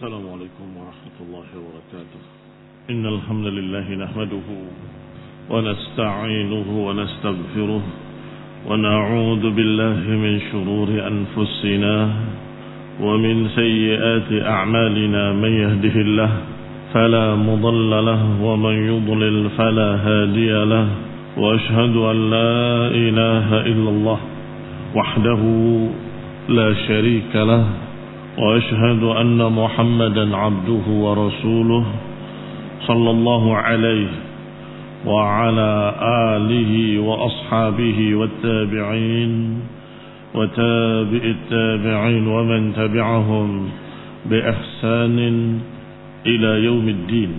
السلام عليكم ورحمة الله وبركاته. إن الحمد لله نحمده ونستعينه ونستغفره ونعوذ بالله من شرور أنفسنا ومن سيئات أعمالنا. من يهده الله فلا مضل له ومن يضلل فلا هادي له. وأشهد أن لا إله إلا الله وحده لا شريك له. وأشهد أن محمدا عبده ورسوله صلى الله عليه وعلى آله وأصحابه والتابعين وتابع التابعين ومن تبعهم بإحسان إلى يوم الدين.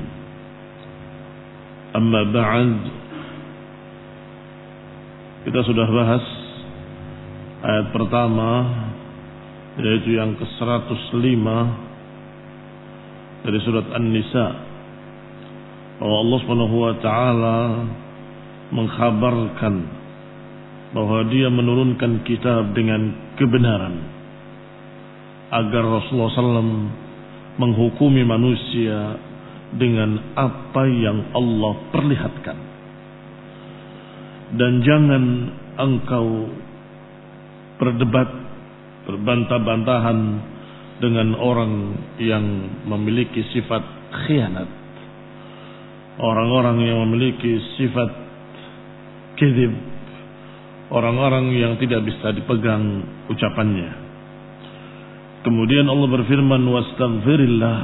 أما بعد, kita sudah bahas ayat pertama, yaitu yang ke-105 dari surat An-Nisa, bahwa Allah Subhanahu wa taala mengkhabarkan bahwa Dia menurunkan kitab dengan kebenaran agar Rasulullah SAW menghukumi manusia dengan apa yang Allah perlihatkan. Dan jangan engkau berdebat, berbantah-bantahan dengan orang yang memiliki sifat khianat, orang-orang yang memiliki sifat kadzib, orang-orang yang tidak bisa dipegang ucapannya. Kemudian Allah berfirman, wastaghfirillah,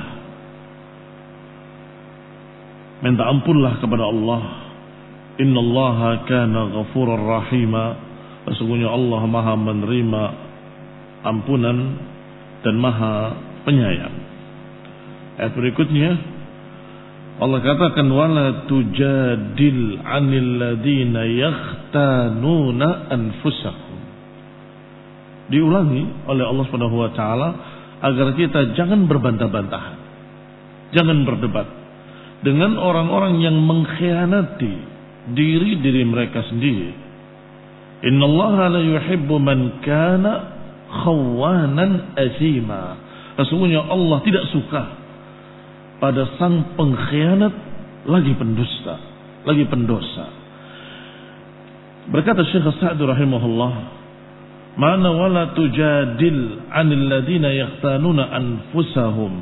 minta ampunlah kepada Allah. Innallaha kana ghafurar rahima, sesungguhnya Allah Maha menerima ampunan dan Maha penyayang. Ayat berikutnya Allah katakan, wala tujadil 'anil ladina yakhtanuna anfusahum. Diulangi oleh Allah Subhanahu wa taala agar kita jangan berbantah-bantahan, jangan berdebat dengan orang-orang yang mengkhianati diri mereka sendiri. Innallaha la yuhibbu man kana khawanan azima. Sesungguhnya Allah tidak suka pada sang pengkhianat lagi pendusta, lagi pendosa. Berkata Syekh Sa'di rahimahullah, mana wala tujadil 'anil ladina yaqtanuna anfusahum.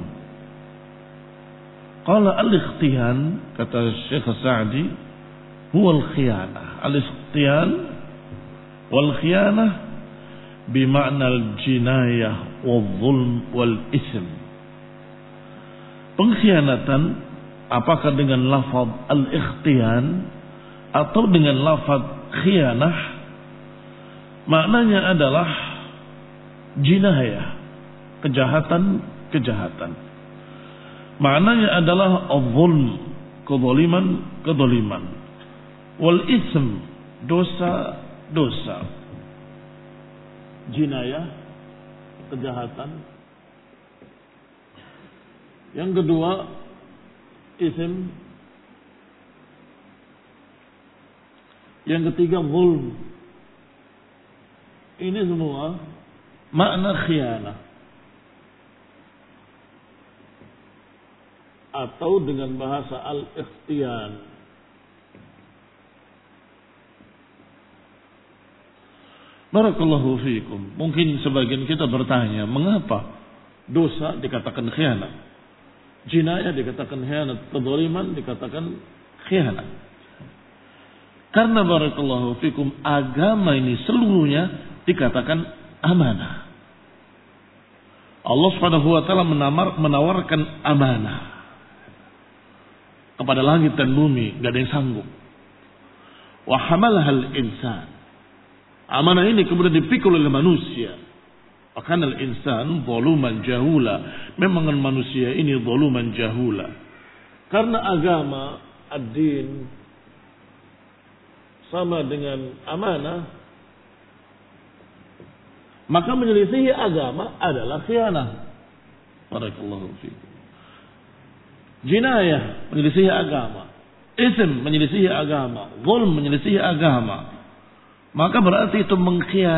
Qala al-ikhtiyan, kata Syekh Sa'di, huwa al-khiyanah. Al-ikhtiyan wal khiyanah bima'na al-jinayah wal-zulm wal-ism. Pengkhianatan apakah dengan lafaz al-ikhtiyan atau dengan lafaz khiyanah, maknanya adalah jinayah, kejahatan. Maknanya adalah al-zulm, kezaliman, wal-ism, dosa. Jinayah, kejahatan. Yang kedua, ism. Yang ketiga, zulm. Ini semua makna khianah. Atau dengan bahasa al-ikhtiyan. Barakallahu fiikum. Mungkin sebagian kita bertanya, mengapa dosa dikatakan khianat, jinayah dikatakan khianat, kezaliman dikatakan khianat? Karena barakallahu fiikum, agama ini seluruhnya dikatakan amanah. Allah Subhanahu wa taala menawarkan amanah kepada langit dan bumi, enggak ada yang sanggup. Wa hamalahal insan. Amanah ini kemudian dipikul oleh manusia. Akan al-insan zaluman jahula. Memang manusia ini zaluman jahula. Karena agama, ad-din, sama dengan amanah, maka menyelisihi agama adalah khianah. Barakallahu fiikum. Jinayah menyelisihi agama, ism menyelisihi agama, zulm menyelisihi agama. Maka berarti itu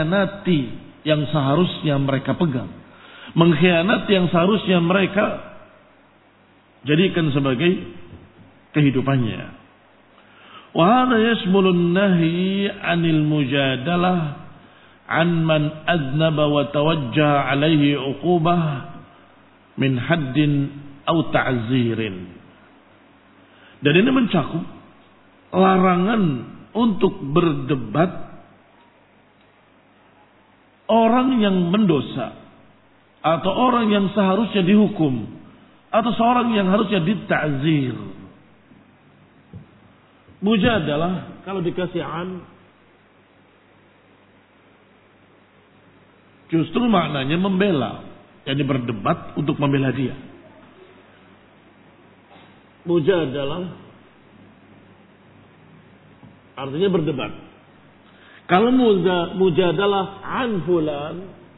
mengkhianati yang seharusnya mereka pegang, mengkhianati yang seharusnya mereka Jadikan sebagai kehidupannya. Wa hadha yashmulun nahi 'anil mujadalah 'an man adnaba wa tawajjaha 'alaihi 'uqubah min haddin aw ta'zirin. Dan ini mencakup larangan untuk berdebat orang yang mendosa atau orang yang seharusnya dihukum atau seorang yang harusnya dita'zir. Mujadalah kalau dikasih an justru maknanya membela, yakni berdebat untuk membela dia. Mujadalah artinya berdebat. Kalau mujadalah an fulan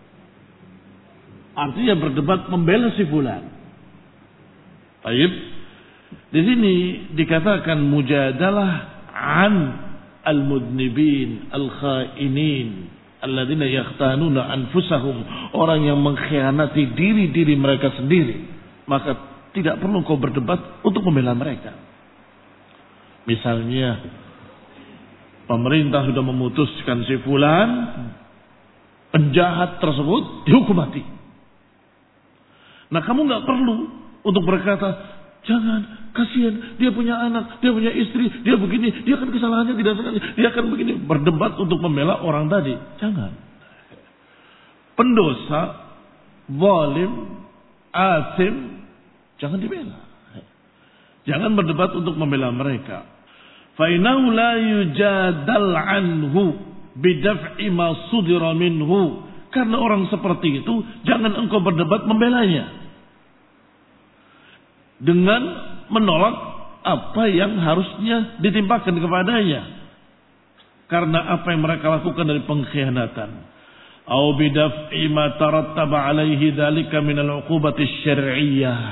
artinya berdebat membela si fulan. Baik. Di sini dikatakan mujadalah an al-mudnibin al-khainin alladzina yakhtanuna anfusahum, orang yang mengkhianati diri-diri mereka sendiri, maka tidak perlu kau berdebat untuk membela mereka. Misalnya pemerintah sudah memutuskan si fulan penjahat tersebut dihukum mati. Nah, kamu nggak perlu untuk berkata, jangan, kasihan, dia punya anak, dia punya istri, dia begini, dia kan kesalahannya tidak sengaja, dia akan begini. Berdebat untuk membela orang tadi. Jangan. Pendosa, zalim, asim, jangan dibela. Jangan berdebat untuk membela mereka. Fainahu la yujadal anhu bidaf'i ma sudira minhu. Karena orang seperti itu, jangan engkau berdebat membelanya dengan menolak apa yang harusnya ditimpakan kepadanya karena apa yang mereka lakukan dari pengkhianatan. Au bidaf'i ma tarattaba alaihi dzalika min al-'uqubati syar'iyyah.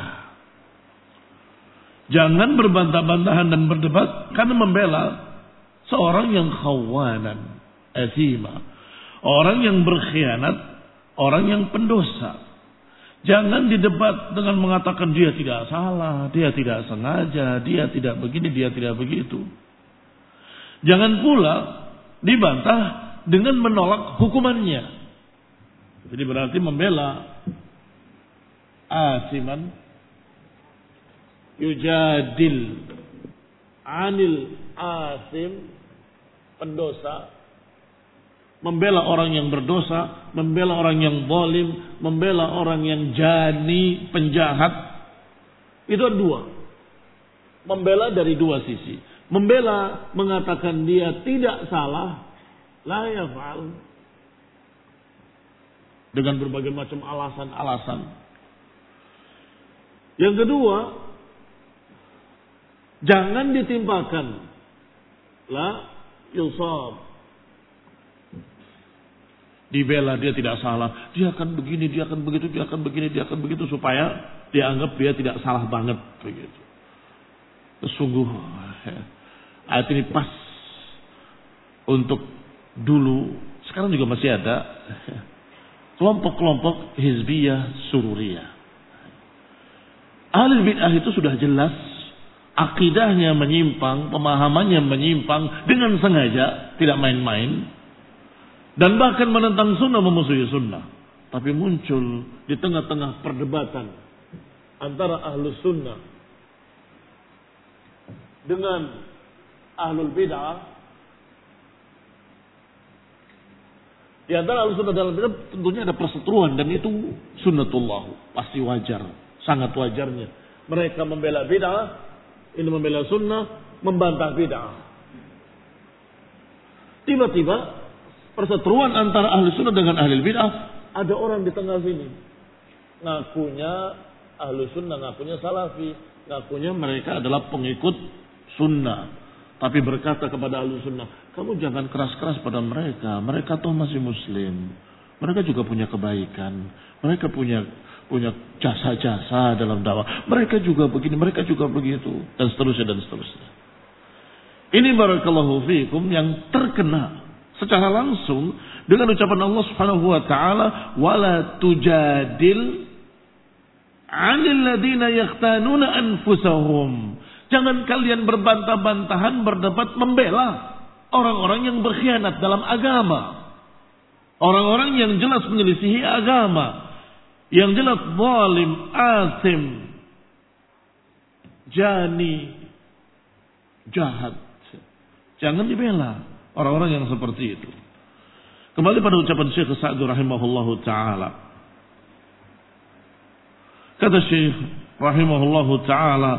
Jangan berbantah-bantahan dan berdebat karena membela seorang yang khawanan, athima, orang yang berkhianat, orang yang pendosa. Jangan didebat dengan mengatakan dia tidak salah, dia tidak sengaja, dia tidak begini, dia tidak begitu. Jangan pula dibantah dengan menolak hukumannya. Jadi berarti membela asiman, yujadil anil asim, pendosa, membela orang yang berdosa, membela orang yang zalim, membela orang yang jani, penjahat. Itu ada dua. Membela dari dua sisi. Membela mengatakan dia tidak salah, la yaf'al, dengan berbagai macam alasan-alasan. Yang kedua, jangan ditimpakan la yusab, dibela dia tidak salah, dia akan begini, dia akan begitu, dia akan begini, dia akan begitu, supaya dianggap dia tidak salah banget begitu. Sungguh ayat ini pas untuk dulu, sekarang juga masih ada kelompok-kelompok hizbiyah sururiyah. Ahli bid'ah itu sudah jelas akidahnya menyimpang, pemahamannya menyimpang dengan sengaja, tidak main-main. Dan bahkan menentang sunnah, memusuhi sunnah. Tapi muncul di tengah-tengah perdebatan antara ahlus sunnah dengan ahlul bid'ah. Di antara ahlus sunnah dalam bid'ah tentunya ada perseteruan, dan itu sunnatullah, pasti wajar, sangat wajarnya. Mereka membela bid'ah, ini membela sunnah, membantah bid'ah. Tiba-tiba perseteruan antara ahli sunnah dengan ahli bid'ah, ada orang di tengah sini ngakunya ahli sunnah, ngakunya salafi, ngakunya mereka adalah pengikut sunnah, tapi berkata kepada ahli sunnah, kamu jangan keras-keras pada mereka, mereka toh masih muslim, mereka juga punya kebaikan, mereka punya jasa-jasa dalam dakwah, mereka juga begini, mereka juga begitu, dan seterusnya dan seterusnya. Ini barakallahu fiikum yang terkena secara langsung dengan ucapan Allah Subhanahu wa taala, wala tujadil 'anil ladzina yaqtanuna anfusahum. Jangan kalian berbantah-bantahan berdebat membela orang-orang yang berkhianat dalam agama. Orang-orang yang jelas menyelisihi agama, yang jelas zalim, asim, jani, jahat. Jangan dibela orang-orang yang seperti itu. Kembali pada ucapan Syekh Sa'di rahimahullahu ta'ala. Kata Syekh rahimahullahu ta'ala,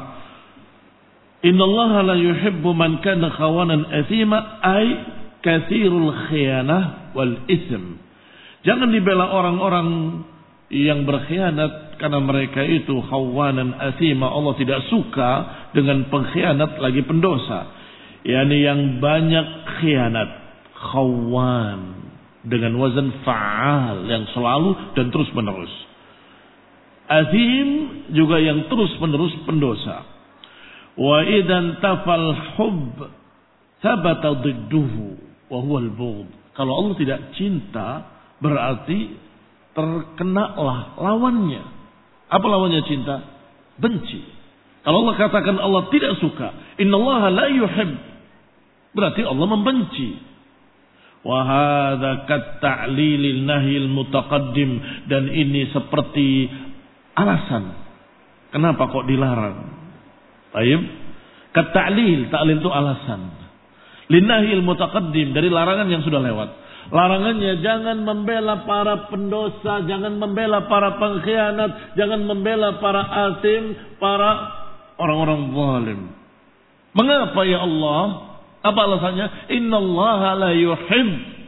Inna Allah la yuhibbu man kana khawanan athima ay kathirul khiyanah wal ism. Jangan dibela orang-orang yang berkhianat karena mereka itu khawanan athima. Allah tidak suka dengan pengkhianat lagi pendosa. Yani yang banyak khianat. Khawan. Dengan wazan fa'al yang selalu dan terus menerus. Athim juga yang terus menerus pendosa. Wa idan tafal hub thabata didduhu wa huwa al-bughd. Kalau Allah tidak cinta berarti terkenalah lawannya. Apa lawannya cinta? Benci. Kalau Allah katakan Allah tidak suka, innallaha la yuhib, berarti Allah membenci. Wa hadza kat-ta'lilil nahyil mutaqaddim, dan ini seperti alasan kenapa kok dilarang. Baik. Kat-ta'lil, ta'lil itu alasan. Linnahil mutaqaddim, dari larangan yang sudah lewat. Larangannya jangan membela para pendosa, jangan membela para pengkhianat, jangan membela para asim, para orang-orang zalim. Mengapa ya Allah? Apa alasannya? Innallaha la yuhib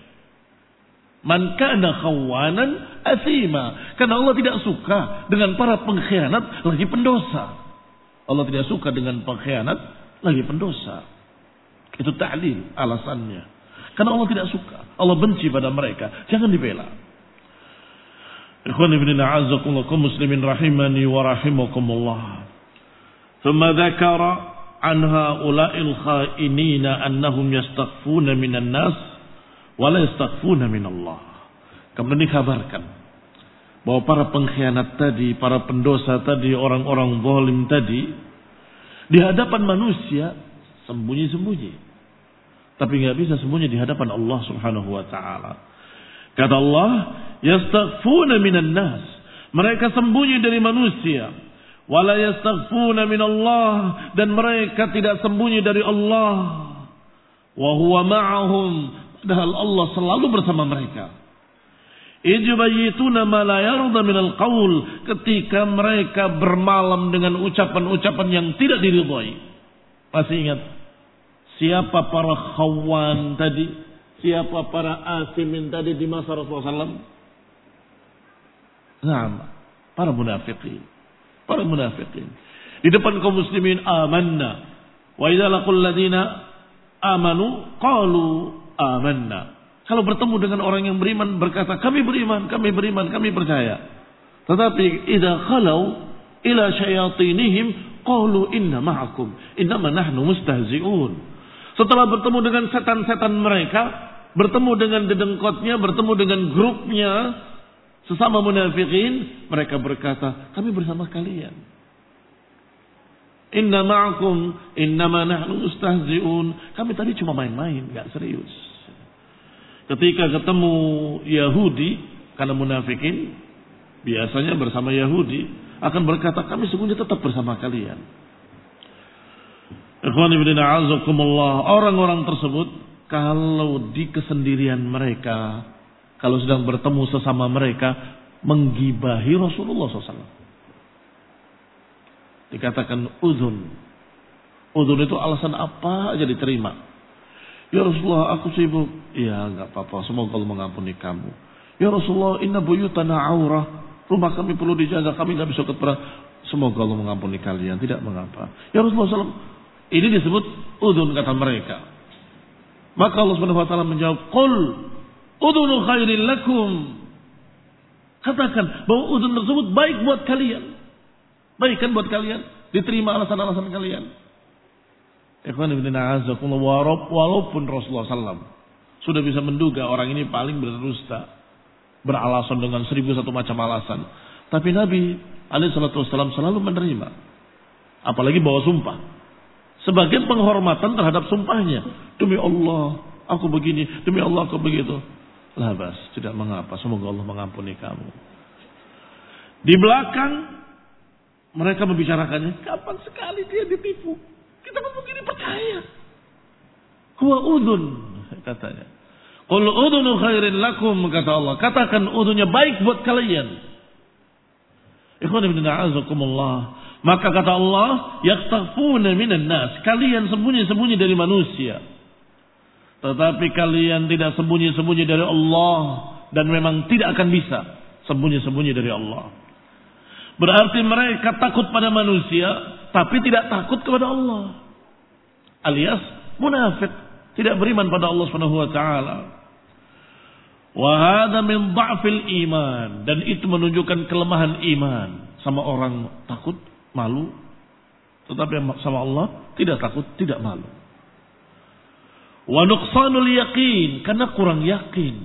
man kana khawanan athima. Karena Allah tidak suka dengan para pengkhianat lagi pendosa. Allah tidak suka dengan pengkhianat lagi pendosa. Itu ta'lil alasannya. Karena Allah tidak suka. Allah benci pada mereka. Jangan dibela. Ikhwan ibn a'azzakumullah muslimin rahimani wa rahimakumullah. Thumma dzakara an haula'il kha'inina annahum yastaghfuna minan nas wa la yastaghfuna minallah. Kemudian dikabarkan bahwa para pengkhianat tadi, para pendosa tadi, orang-orang zalim tadi di hadapan manusia sembunyi-sembunyi. Tapi enggak bisa sembunyi di hadapan Allah Subhanahu wa taala. Kata Allah, yastaghfuna minan nas. Mereka sembunyi dari manusia. Wala yastaghfuna minallah, dan mereka tidak sembunyi dari Allah. Wa huwa ma'ahum, padahal Allah selalu bersama mereka. Ijbayituna ma la yarda minal qaul, ketika mereka bermalam dengan ucapan-ucapan yang tidak diridhai. Masih ingat siapa para khawan tadi? Siapa para asimin tadi di masa Rasulullah SAW? Nah, para munafiqin. Para munafiqin. Di depan kaum muslimin, amanna. Wa idza laqul ladina amanu qalu amanna. Kalau bertemu dengan orang yang beriman berkata, kami beriman, kami beriman, kami percaya. Tetapi idza khalau ila syayatinihim qalu inna ma'akum innama nahnu mustahzi'un. Setelah bertemu dengan setan-setan mereka, bertemu dengan dedengkotnya, bertemu dengan grupnya, sesama munafikin, mereka berkata, kami bersama kalian. Inna ma'akum innama nahnu mustahzi'un. Kami tadi cuma main-main, gak serius. Ketika ketemu Yahudi, karena munafikin biasanya bersama Yahudi, akan berkata, kami sesungguhnya tetap bersama kalian. Ikhwan ibn a'azakumullah, orang-orang tersebut kalau di kesendirian mereka, kalau sedang bertemu sesama mereka, menggibahi Rasulullah SAW. Dikatakan uzun. Uzun itu alasan apa aja diterima. Ya Rasulullah, aku sibuk. Ya enggak apa-apa, semoga Allah mengampuni kamu. Ya Rasulullah, inna buyutana aurah. Rumah kami perlu dijaga, kami enggak bisa ketemu. Semoga Allah mengampuni kalian, tidak mengapa. Ya Rasulullah SAW, ini disebut udhun kata mereka. Maka Allah Subhanahu wa taala menjawab, "Qul udhunu khairil lakum." Katakan bahwa udhun tersebut baik buat kalian. Baik kan buat kalian? Diterima alasan-alasan kalian. Ikhwan ibn a'azakumullah, walaupun Rasulullah SAW sudah bisa menduga orang ini paling berdusta, beralasan dengan 1001 macam alasan, tapi Nabi alaihi salatu wassalam selalu menerima. Apalagi bawa sumpah. Sebagai penghormatan terhadap sumpahnya. Demi Allah, aku begini. Demi Allah, aku begitu. Lah bas, tidak mengapa. Semoga Allah mengampuni kamu. Di belakang, mereka membicarakannya. Kapan sekali dia ditipu. Kita pun begini percaya. Huwa udhun, katanya. Qul udhunu khairin lakum, kata Allah. Katakan udhunnya baik buat kalian. Ikhwan ibn a'azakumullah. Maka kata Allah, yaktafuna minan nas. Kalian sembunyi-sembunyi dari manusia. Tetapi kalian tidak sembunyi-sembunyi dari Allah. Dan memang tidak akan bisa sembunyi-sembunyi dari Allah. Berarti mereka takut pada manusia, tapi tidak takut kepada Allah. Alias munafik, tidak beriman pada Allah Subhanahu wa taala. Wa hadza min dha'fil iman, dan itu menunjukkan kelemahan iman. Sama orang takut, malu, tetapi sama Allah tidak takut, tidak malu. Wa nuqsanul yaqin, karena kurang yakin.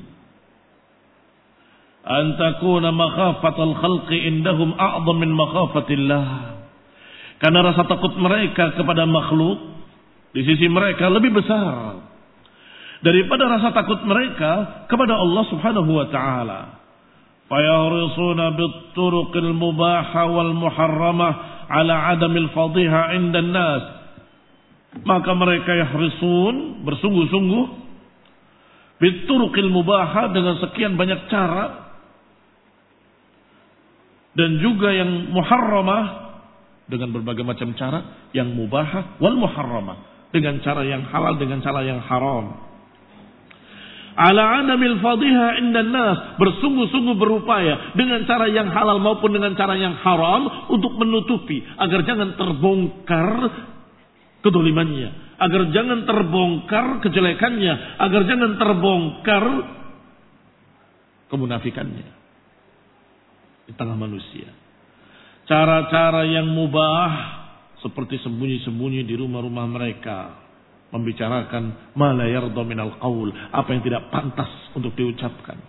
An takuna makhafatul khalqi indahum a'dham min makhafatillah. Karena rasa takut mereka kepada makhluk di sisi mereka lebih besar daripada rasa takut mereka kepada Allah Subhanahu wa taala. Fayahrisuna bit-turuqil mubaha wal muharramah ala adamil fadhiha 'inda an-nas. Maka mereka yahrisun, bersungguh-sungguh bit-turuqil mubaha, dengan sekian banyak cara, dan juga yang muharramah dengan berbagai macam cara, yang mubahah wal muharramah dengan cara yang halal, dengan cara yang haram. Ala adamil fadhiha indan nas, bersungguh-sungguh berupaya dengan cara yang halal maupun dengan cara yang haram untuk menutupi agar jangan terbongkar kedolimannya, agar jangan terbongkar kejelekannya, agar jangan terbongkar kemunafikannya di tengah manusia. Cara-cara yang mubah seperti sembunyi-sembunyi di rumah-rumah mereka, membicarakan ma la yarda minal qaul, apa yang tidak pantas untuk diucapkan.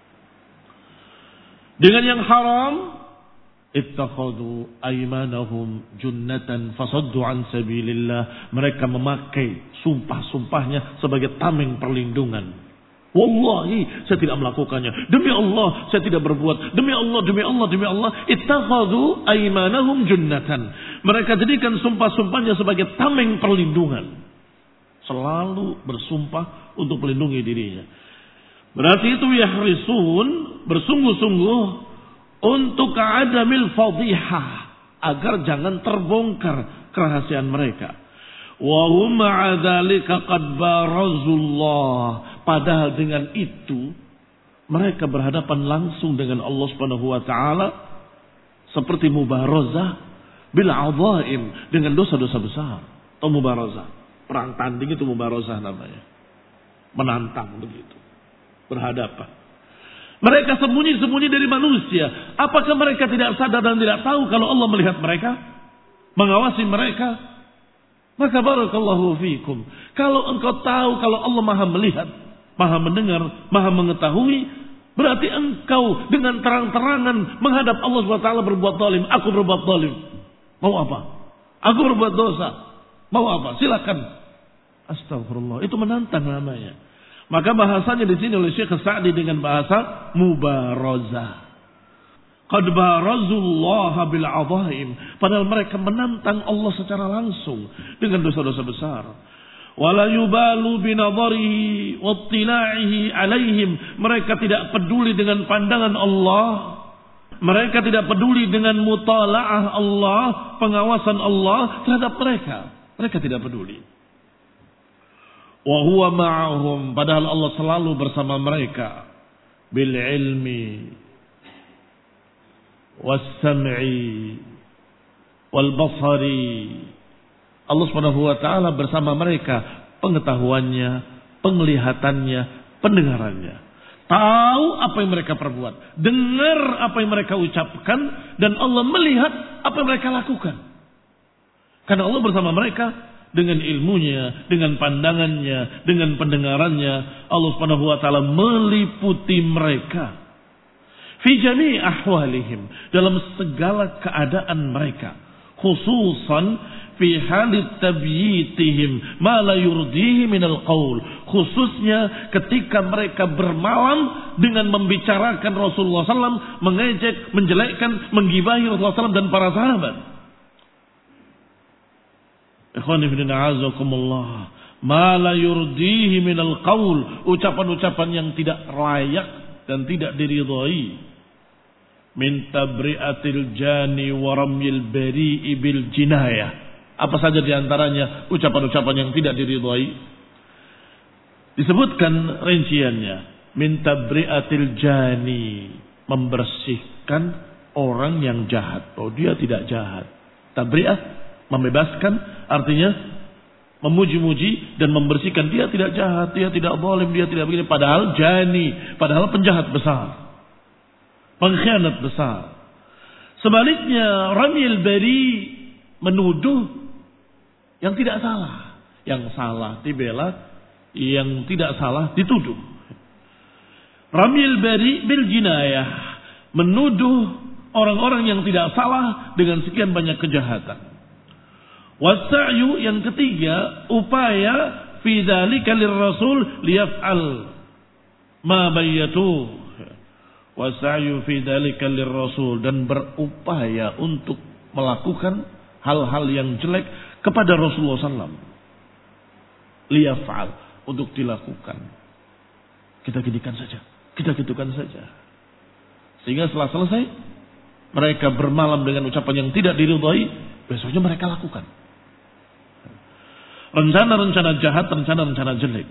Dengan yang haram, ittakhadhu aymanahum junnatan fasaddu an sabilillah, mereka memakai sumpah-sumpahnya sebagai tameng perlindungan. Wallahi saya tidak melakukannya. Demi Allah saya tidak berbuat. Demi Allah, demi Allah, demi Allah. Ittakhadhu aymanahum junnatan. Mereka jadikan sumpah-sumpahnya sebagai tameng perlindungan. Selalu bersumpah untuk melindungi dirinya. Berarti itu yahrisun, bersungguh-sungguh untuk adamil fadhihah, agar jangan terbongkar kerahasiaan mereka. Wa hum ma'a dzalika qad barazullah. Padahal dengan itu mereka berhadapan langsung dengan Allah Subhanahu wa taala seperti mubarazah bil adhaim, dengan dosa-dosa besar. Atau mubarazah, perang tanding itu mubarazah namanya. Menantang begitu. Berhadapan. Mereka sembunyi-sembunyi dari manusia. Apakah mereka tidak sadar dan tidak tahu kalau Allah melihat mereka, mengawasi mereka? Maka barakallahu fikum. Kalau engkau tahu kalau Allah Maha melihat, Maha mendengar, Maha mengetahui, berarti engkau dengan terang-terangan menghadap Allah SWT berbuat zalim. Aku berbuat zalim. Mau apa? Aku berbuat dosa. Mau apa? Silakan. Astagfirullah. Itu menantang namanya. Maka bahasanya di sini oleh Syekh Sa'di dengan bahasa mubarazah. Qad barazullaha bil adhaim. Padahal mereka menantang Allah secara langsung dengan dosa-dosa besar. Wala yubalu binadharihi wattila'ihi alaihim. Mereka tidak peduli dengan pandangan Allah. Mereka tidak peduli dengan mutala'ah Allah, pengawasan Allah terhadap mereka. Mereka tidak peduli. Wa huwa ma'ahum, padahal Allah selalu bersama mereka. Bil ilmi was sam'i wal basari. Allah Subhanahu wa taala bersama mereka, pengetahuannya, penglihatannya, pendengarannya. Tahu apa yang mereka perbuat, dengar apa yang mereka ucapkan, dan Allah melihat apa yang mereka lakukan. Karena Allah bersama mereka dengan ilmunya, dengan pandangannya, dengan pendengarannya. Allah Subhanahu wa taala meliputi mereka Fi jami' ahwalihim, dalam segala keadaan mereka, khususan fi halit tabyitihim ma la yurdihi minal qaul, khususnya ketika mereka bermalam dengan membicarakan Rasulullah SAW, mengejek, menjelekkan, menggibahi Rasulullah SAW dan para sahabat. Ikhwan ibn a'azakumullah, ma la yurdihi minal qaul, ucapan-ucapan yang tidak layak dan tidak diridhai, min tabri'atil jani wa ramyil bari'i bil jinayah. Apa saja diantaranya ucapan-ucapan yang tidak diridhai? Disebutkan rinciannya, min tabri'atil jani, membersihkan orang yang jahat. Oh, dia tidak jahat. Tabri'ah, membebaskan, artinya memuji-muji dan membersihkan, dia tidak jahat, dia tidak zalim, dia tidak begini, padahal jani, padahal penjahat besar, pengkhianat besar. Sebaliknya ramil bari, menuduh yang tidak salah, yang salah dibela, yang tidak salah dituduh. Ramil bari bil jinayah, menuduh orang-orang yang tidak salah dengan sekian banyak kejahatan. Wasa'yu, yang ketiga, upaya fi dzalika lirrasul liyaf'al ma bayyatu. Wasa'yu fi dzalika lirrasul, dan berupaya untuk melakukan hal-hal yang jelek kepada Rasulullah SAW. Liyaf'al, untuk dilakukan. Kita ginikan saja, kita gitukan saja. Sehingga setelah selesai, mereka bermalam dengan ucapan yang tidak diridhai, besoknya mereka lakukan rencana-rencana jahat, rencana-rencana jelek.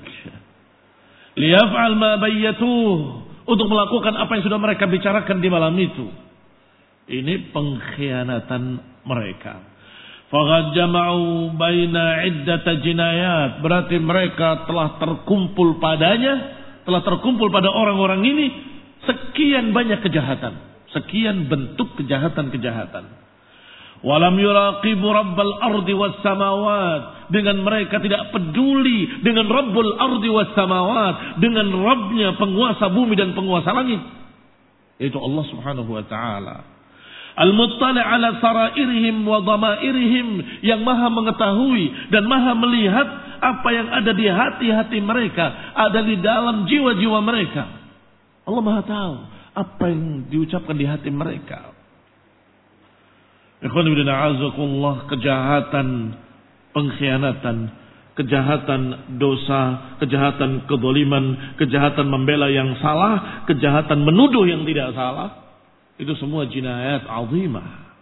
Liyaf'al ma bayyatuh, untuk melakukan apa yang sudah mereka bicarakan di malam itu. Ini pengkhianatan mereka. Faqad jama'u baina iddata jinayat, berarti mereka telah terkumpul padanya, telah terkumpul pada orang-orang ini sekian banyak kejahatan, sekian bentuk kejahatan-kejahatan. Walam yuraqibu rabbal ardi was samawat, dengan mereka tidak peduli dengan Rabbul ardi was samawat, dengan Rabbnya penguasa bumi dan penguasa langit, yaitu Allah Subhanahu wa taala. Al-muttali' ala sarairihim wa dhamairihim, yang maha mengetahui dan maha melihat apa yang ada di hati-hati mereka, ada di dalam jiwa-jiwa mereka. Allah maha tahu apa yang diucapkan di hati mereka. Ikhwan ibn a'azakullah, kejahatan, pengkhianatan, kejahatan dosa, kejahatan kezaliman, kejahatan membela yang salah, kejahatan menuduh yang tidak salah, itu semua jinayat azimah.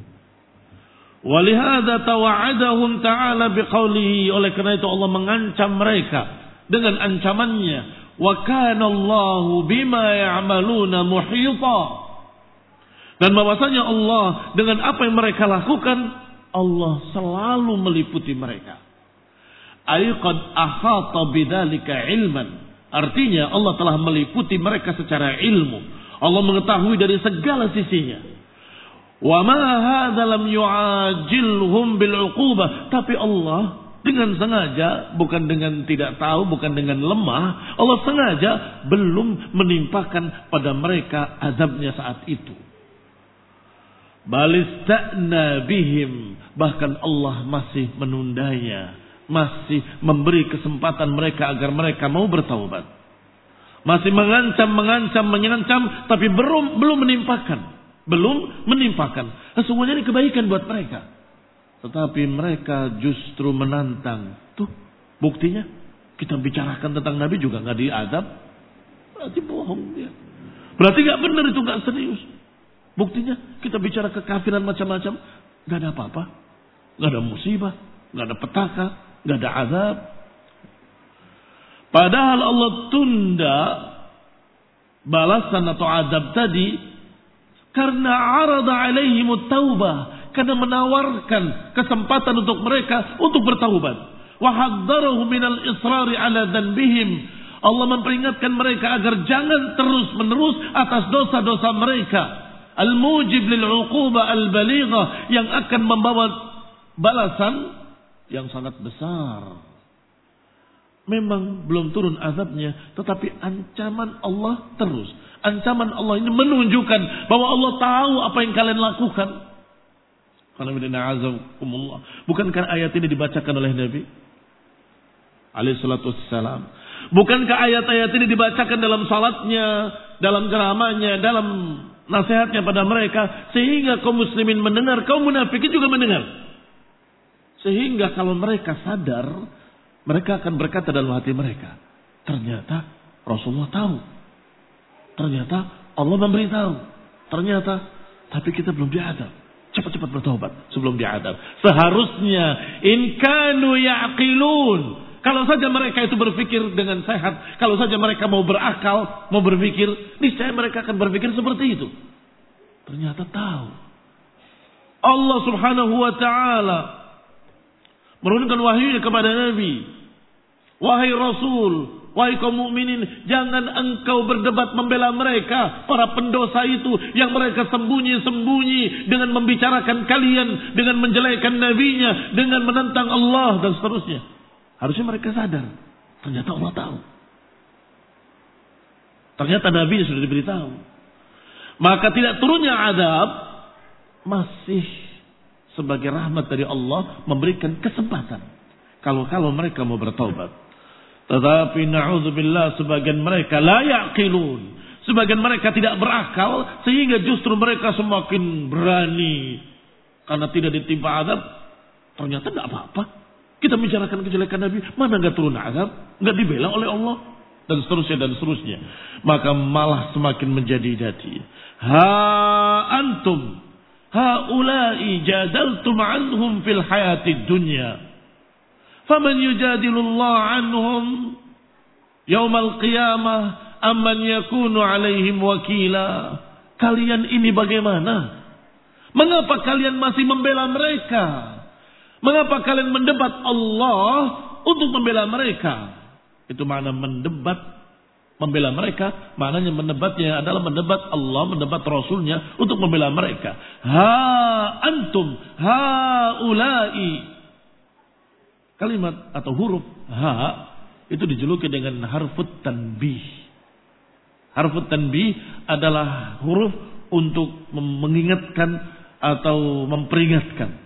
Walihada tawa'adahum ta'ala biqaulihi, oleh karena itu Allah mengancam mereka dengan ancamannya, wa kana Allahu bima ya'maluna muhita. Dan bahwasanya Allah dengan apa yang mereka lakukan, Allah selalu meliputi mereka. Ayqad ahata bidzalika ilman, artinya Allah telah meliputi mereka secara ilmu. Allah mengetahui dari segala sisinya. Wa ma hadza lam yu'ajilhum bil 'uqubah, tapi Allah dengan sengaja, bukan dengan tidak tahu, bukan dengan lemah, Allah sengaja belum menimpakan pada mereka azabnya saat itu. Balista'na bihim, bahkan Allah masih menundanya, masih memberi kesempatan mereka agar mereka mau bertaubat. Masih mengancam, mengancam, tapi belum menimpakan. Sesungguhnya ini kebaikan buat mereka, tetapi mereka justru menantang. Tuh buktinya, kita bicarakan tentang Nabi juga nggak diadab, berarti bohong dia. Berarti nggak benar itu, nggak serius. Buktinya kita bicara kekafiran macam-macam, nggak ada apa-apa, nggak ada musibah, nggak ada petaka, nggak ada azab. Padahal Allah tunda balasan atau azab tadi karena arada alaihimut taubah, karena menawarkan kesempatan untuk mereka untuk bertaubat. Wa hadzarahu minal israri ala dzanbihim, Allah memperingatkan mereka agar jangan terus-menerus atas dosa-dosa mereka. Al-mujib lil-uqubah al-balighah, yang akan membawa balasan yang sangat besar. memang belum turun azabnya, tetapi ancaman Allah terus. Ancaman Allah ini menunjukkan bahwa Allah tahu apa yang kalian lakukan. Bukankah ayat ini dibacakan oleh Nabi alaihi salatu wassalam? Bukankah ayat-ayat ini dibacakan dalam salatnya, dalam ceramahnya, dalam nasihatnya pada mereka, sehingga kaum muslimin mendengar, kaum munafikin juga mendengar. Sehingga kalau mereka sadar, mereka akan berkata dalam hati mereka, ternyata Rasulullah tahu. Ternyata Allah memberitahu. Ternyata, tapi kita belum diadab. Cepat-cepat bertobat sebelum diadab. Seharusnya in kanu ya'qilun. Kalau saja mereka itu berpikir dengan sehat, kalau saja mereka mau berakal, mau berpikir, niscaya mereka akan berpikir seperti itu. Ternyata tahu. Allah Subhanahu wa taala menurunkan wahyunya kepada Nabi. Wahai Rasul, wahai kaum mukminin, jangan engkau berdebat membela mereka, para pendosa itu yang mereka sembunyi-sembunyi dengan membicarakan kalian, dengan menjelekkan nabinya, dengan menentang Allah dan seterusnya. Harusnya mereka sadar. Ternyata Allah tahu. Ternyata Nabi sudah diberitahu. Maka tidak turunnya azab masih sebagai rahmat dari Allah memberikan kesempatan. Kalau mereka mau bertaubat. Tetapi na'udzubillah sebagian mereka la ya'qilun. Sebagian mereka tidak berakal sehingga justru mereka semakin berani. Karena tidak ditimpa azab. Ternyata tidak apa-apa. Kita bicarakan kejelekan Nabi, mana enggak turun azab, enggak dibela oleh Allah dan seterusnya. Maka malah semakin menjadi-jadi. Ha antum haula'i jadaltum anhum fil hayatid dunya. Faman yujadilullah anhum yaumal qiyamah amman yakunu alaihim wakila. Kalian ini bagaimana? Mengapa kalian masih membela mereka? Mengapa kalian mendebat Allah untuk membela mereka? Itu makna mendebat, membela mereka. Maknanya mendebatnya adalah mendebat Allah, mendebat Rasulnya untuk membela mereka. Ha antum haula'i. Kalimat atau huruf ha itu dijuluki dengan harfut tanbih. Harfut tanbih adalah huruf untuk mengingatkan atau memperingatkan.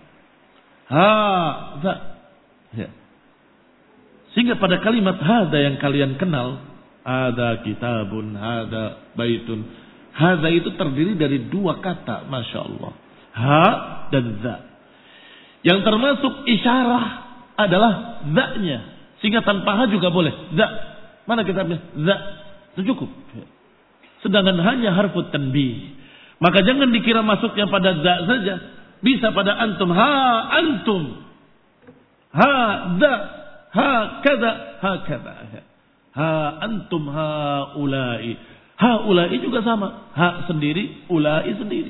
Hadza. Ya. Sehingga pada kalimat hadza yang kalian kenal, hadza kitabun, hadza baitun. Hadza itu terdiri dari dua kata, Masya Allah. Ha dan za. Yang termasuk isyarah adalah za-nya. Sehingga tanpa ha juga boleh. Za. Mana kitabnya? Za. Itu cukup. Sedangkan hanya harfut tanbih. Maka jangan dikira masuknya pada za saja. Bisa pada antum, ha antum, ha da, ha kada, ha kada, ha antum, ha ulai juga sama, ha sendiri, ulai sendiri.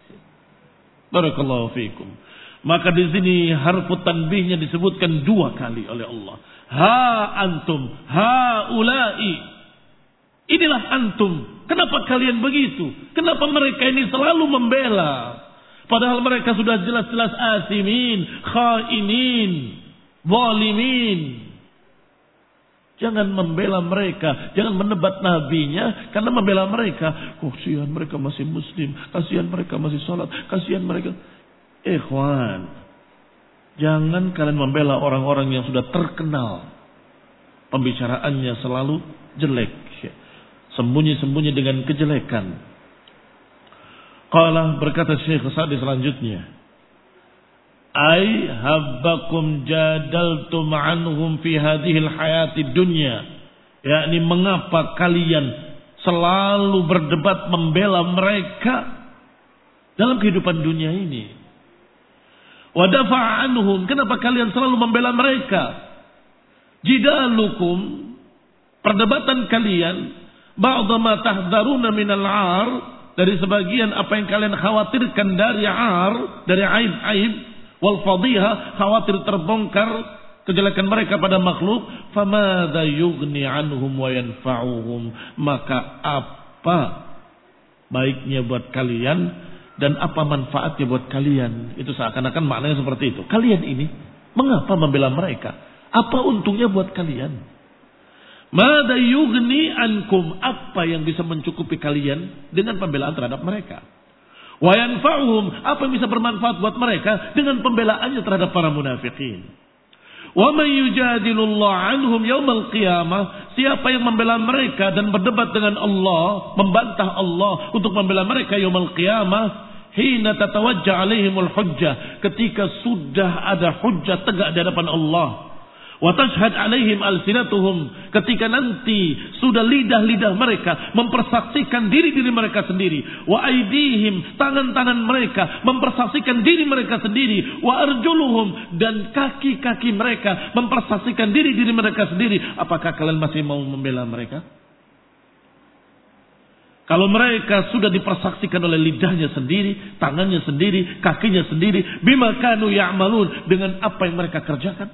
Barakallahu fiikum. Maka di sini harfu tanbihnya disebutkan dua kali oleh Allah. Ha antum, ha ulai. Inilah antum. Kenapa kalian begitu? Kenapa mereka ini selalu membela? Padahal mereka sudah jelas-jelas asimin, khainin, zalimin. Jangan membela mereka, jangan menebat nabinya karena membela mereka. Kasihan mereka masih muslim, kasihan mereka masih salat, kasihan mereka. Ikhwan, jangan kalian membela orang-orang yang sudah terkenal pembicaraannya selalu jelek, sembunyi-sembunyi dengan kejelekan. Qala berkata Syekh Sa'di selanjutnya, ai habbakum jadaltum anhum fi hadhil hayatid dunya, yakni mengapa kalian selalu berdebat membela mereka dalam kehidupan dunia ini. Wa dafa'a anhum, kenapa kalian selalu membela mereka? Jidalukum, perdebatan kalian, ba'dha ma tahdharuna minal 'ar, dari sebagian apa yang kalian khawatirkan dari ar, dari aib-aib, wal fadhiha, khawatir terbongkar kejelekan mereka pada makhluk, famadza yughni anhum wa yanfa'uhum, maka apa baiknya buat kalian dan apa manfaatnya buat kalian? Itu seakan-akan maknanya seperti itu. Kalian ini mengapa membela mereka? Apa untungnya buat kalian? Mada yughni ankum, apa yang bisa mencukupi kalian dengan pembelaan terhadap mereka? Wa yanfa'uhum, apa yang bisa bermanfaat buat mereka dengan pembelaannya terhadap para munafikin? Wa may yujadilullah anhum yaumal qiyamah, siapa yang membela mereka dan berdebat dengan Allah, membantah Allah untuk membela mereka yaumal qiyamah, hina tatawajjah alaihimul hujjah, ketika sudah ada hujjah tegak di hadapan Allah. Wa tashhad alaihim alsinatuhum, ketika nanti sudah lidah-lidah mereka mempersaksikan diri-diri mereka sendiri. Wa aidihim, tangan-tangan mereka mempersaksikan diri mereka sendiri. Wa arjuluhum, dan kaki-kaki mereka mempersaksikan diri-diri mereka sendiri. Apakah kalian masih mau membela mereka? Kalau mereka sudah dipersaksikan oleh lidahnya sendiri, tangannya sendiri, kakinya sendiri, bima kanu ya'malun, dengan apa yang mereka kerjakan.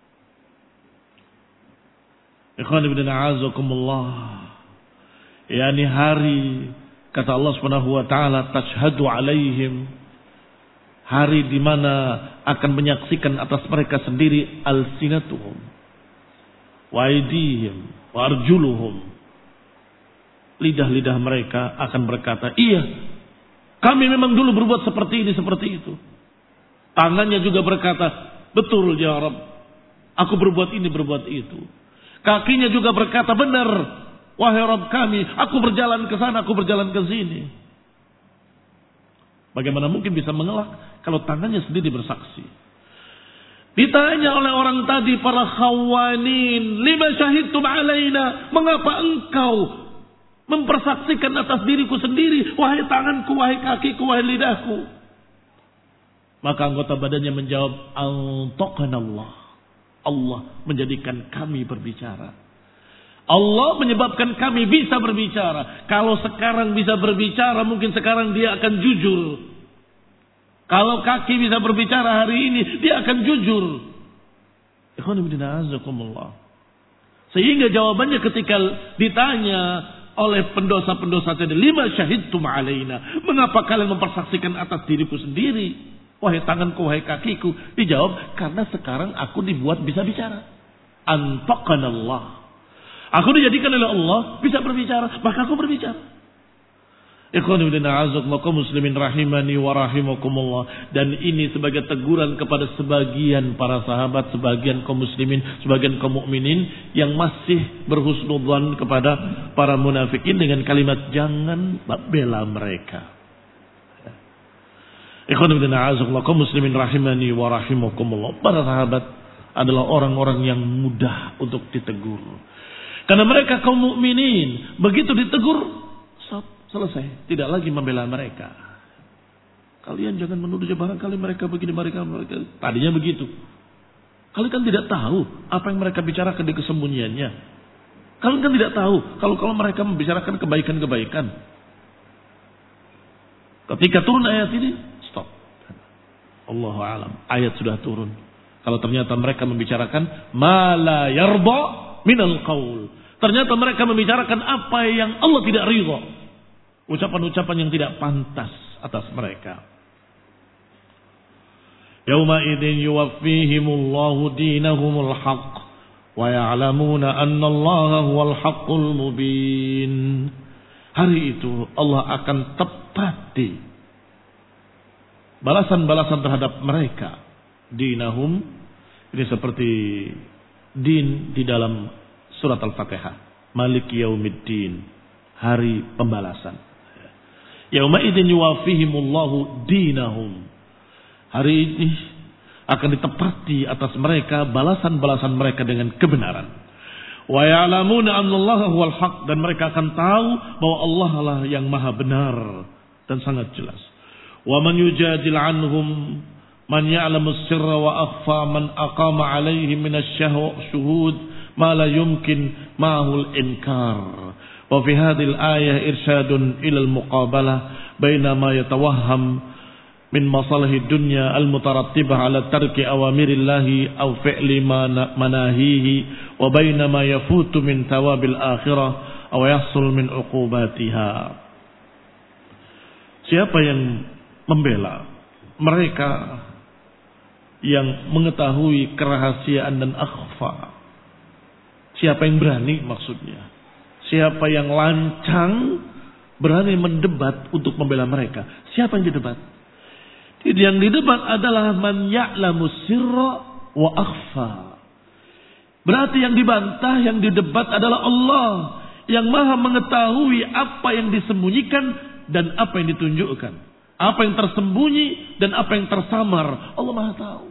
Ikhwan ibn a'azakumullah, yakni hari, kata Allah Subhanahu wa taala, tashhadu alaihim, hari di mana akan menyaksikan atas mereka sendiri alsinatuhum wa aydihim wa arjuluhum, lidah-lidah mereka akan berkata, iya, kami memang dulu berbuat seperti ini, seperti itu. Tangannya juga berkata, betul ya Rabb, aku berbuat ini, berbuat itu. Kakinya juga berkata, benar, wahai Rabb kami, aku berjalan ke sana, aku berjalan ke sini. Bagaimana mungkin bisa mengelak kalau tangannya sendiri bersaksi? Ditanya oleh orang tadi, para khawanin, lima syahidtum alaina, mengapa engkau mempersaksikan atas diriku sendiri, wahai tanganku, wahai kakiku, wahai lidahku? Maka anggota badannya menjawab, antaqanallah, Allah menjadikan kami berbicara. Allah menyebabkan kami bisa berbicara. Kalau sekarang bisa berbicara, mungkin sekarang dia akan jujur. Kalau kaki bisa berbicara hari ini, dia akan jujur. Sehingga jawabannya ketika ditanya oleh pendosa-pendosa tadi, lima syahidtum alaina, mengapa kalian mempersaksikan atas diriku sendiri, wahai tanganku, wahai kakiku? Dijawab, karena sekarang aku dibuat bisa bicara. Antaqanallah, aku dijadikan oleh Allah bisa berbicara, maka aku berbicara. Ikhwan fillah a'azakumullah, muslimin rahimani wa rahimakumullah. Dan ini sebagai teguran kepada sebagian para sahabat, sebagian kaum muslimin, sebagian kaum mukminin yang masih berhusnudzan kepada para munafikin dengan kalimat jangan bela mereka. Ikhwan fillah a'azakumullah, kaum muslimin rahimani wa rahimakumullah. Para sahabat adalah orang-orang yang mudah untuk ditegur. Karena mereka kaum mukminin, begitu ditegur, selesai, tidak lagi membela mereka. Kalian jangan menuduh, barangkali mereka begini, mereka. Tadinya begitu. Kalian kan tidak tahu apa yang mereka bicarakan di kesembunyiannya. Kalian kan tidak tahu kalau mereka membicarakan kebaikan-kebaikan. Ketika turun ayat ini, stop. Allahu a'lam. Ayat sudah turun. Kalau ternyata mereka membicarakan ma la yarda minal qaul, ternyata mereka membicarakan apa yang Allah tidak ridha, ucapan-ucapan yang tidak pantas atas mereka. Yauma idzin yuwaffihimullahu dinahumul haqq wa ya'lamuna anna Allaha huwal haqqul mubin. Hari itu Allah akan tepati balasan-balasan terhadap mereka. Dinahum ini seperti din di dalam surat Al-Fatihah. Maliki yaumiddin, hari pembalasan. Yauma idzin yuwaffihimullahu dinahum. Hari ini akan ditepati atas mereka balasan-balasan mereka dengan kebenaran. Wa ya'lamuna annallaha huwal haq, dan mereka akan tahu bahwa Allah lah yang maha benar dan sangat jelas. Wa man yujadil anhum man ya'lamu sirra wa akhfa man aqama alaihi minasy-syuhud ma la yumkin ma'hul inkar. Wa fi hadhil ayah irsyadun ila al-muqabalah baina ma yatawahham min masalih dunya al-mutarattibah ala tarki awamirillahi aw fi'li manahihi wa baina ma yafutu min thawabil akhirah aw yahsul min uqubatiha. Siapa yang membela mereka yang mengetahui kerahasiaan dan akhfa, Siapa yang berani maksudnya? Siapa yang lancang berani mendebat untuk membela mereka? Siapa yang didebat? Yang didebat adalah man ya'lamu sirra wa akhfa. Berarti yang dibantah, yang didebat adalah Allah yang maha mengetahui apa yang disembunyikan dan apa yang ditunjukkan. Apa yang tersembunyi dan apa yang tersamar. Allah maha tahu.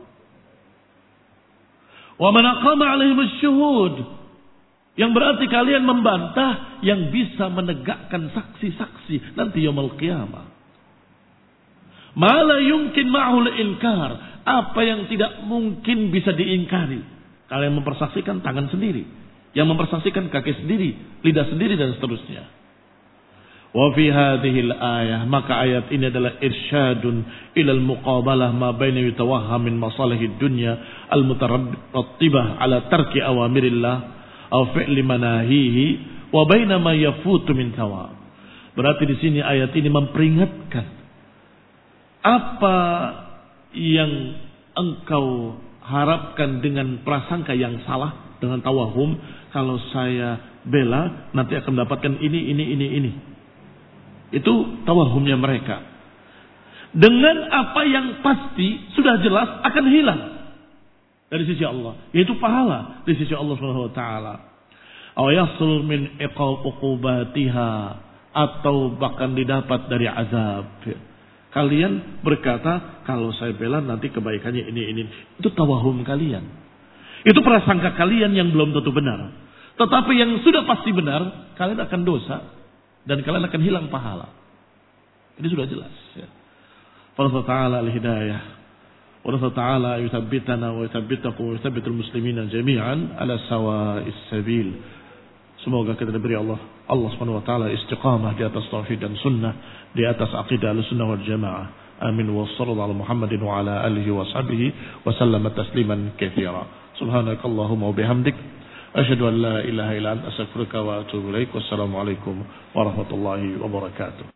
Wa man aqama alaihim syuhud. Yang berarti kalian membantah yang bisa menegakkan saksi-saksi nanti yaumul qiyamah. Ma la yumkin ma'hul inkar. Apa yang tidak mungkin bisa diingkari. Kalian mempersaksikan tangan sendiri. Yang mempersaksikan kaki sendiri, lidah sendiri dan seterusnya. Wa fi hadhil ayah, maka ayat ini adalah irsyadun ilal muqabalah ma baina yatawahham min masalihid dunya al mutarattibah ala tarki awamirillah aw fi'li manahihi wa baina ma yafutu min thawab. Berarti di sini ayat ini memperingatkan apa yang engkau harapkan dengan prasangka yang salah, dengan tawahum, kalau saya bela nanti akan mendapatkan ini. Itu tawahumnya mereka. Dengan apa yang pasti sudah jelas akan hilang dari sisi Allah, yaitu pahala di sisi Allah Subhanahu wa taala. Aw yasul min uqubatiha, atau bahkan didapat dari azab. Kalian berkata kalau saya bela nanti kebaikannya ini. Itu tawahum kalian. Itu prasangka kalian yang belum tentu benar. Tetapi yang sudah pasti benar, kalian akan dosa dan kalian akan hilang pahala. Ini sudah jelas. Ya. Allah Ta'ala al-hidayah. Allah Ta'ala yuthabbitana wa yuthabbitakum wa yuthabbitul muslimina jami'an ala sawa'is sabil. Semoga kita diberi Allah Subhanahu wa taala istiqamah di atas tauhid dan sunnah, di atas aqidah al-sunnah wal jamaah. Amin wa sallallahu ala Muhammadin wa ala alihi wa sahbihi wa sallama tasliman katsira. Subhanakallahumma wa bihamdik asyhadu an la ilaha illa anta astaghfiruka wa atubu ilaik. Wassalamu alaikum warahmatullahi wabarakatuh.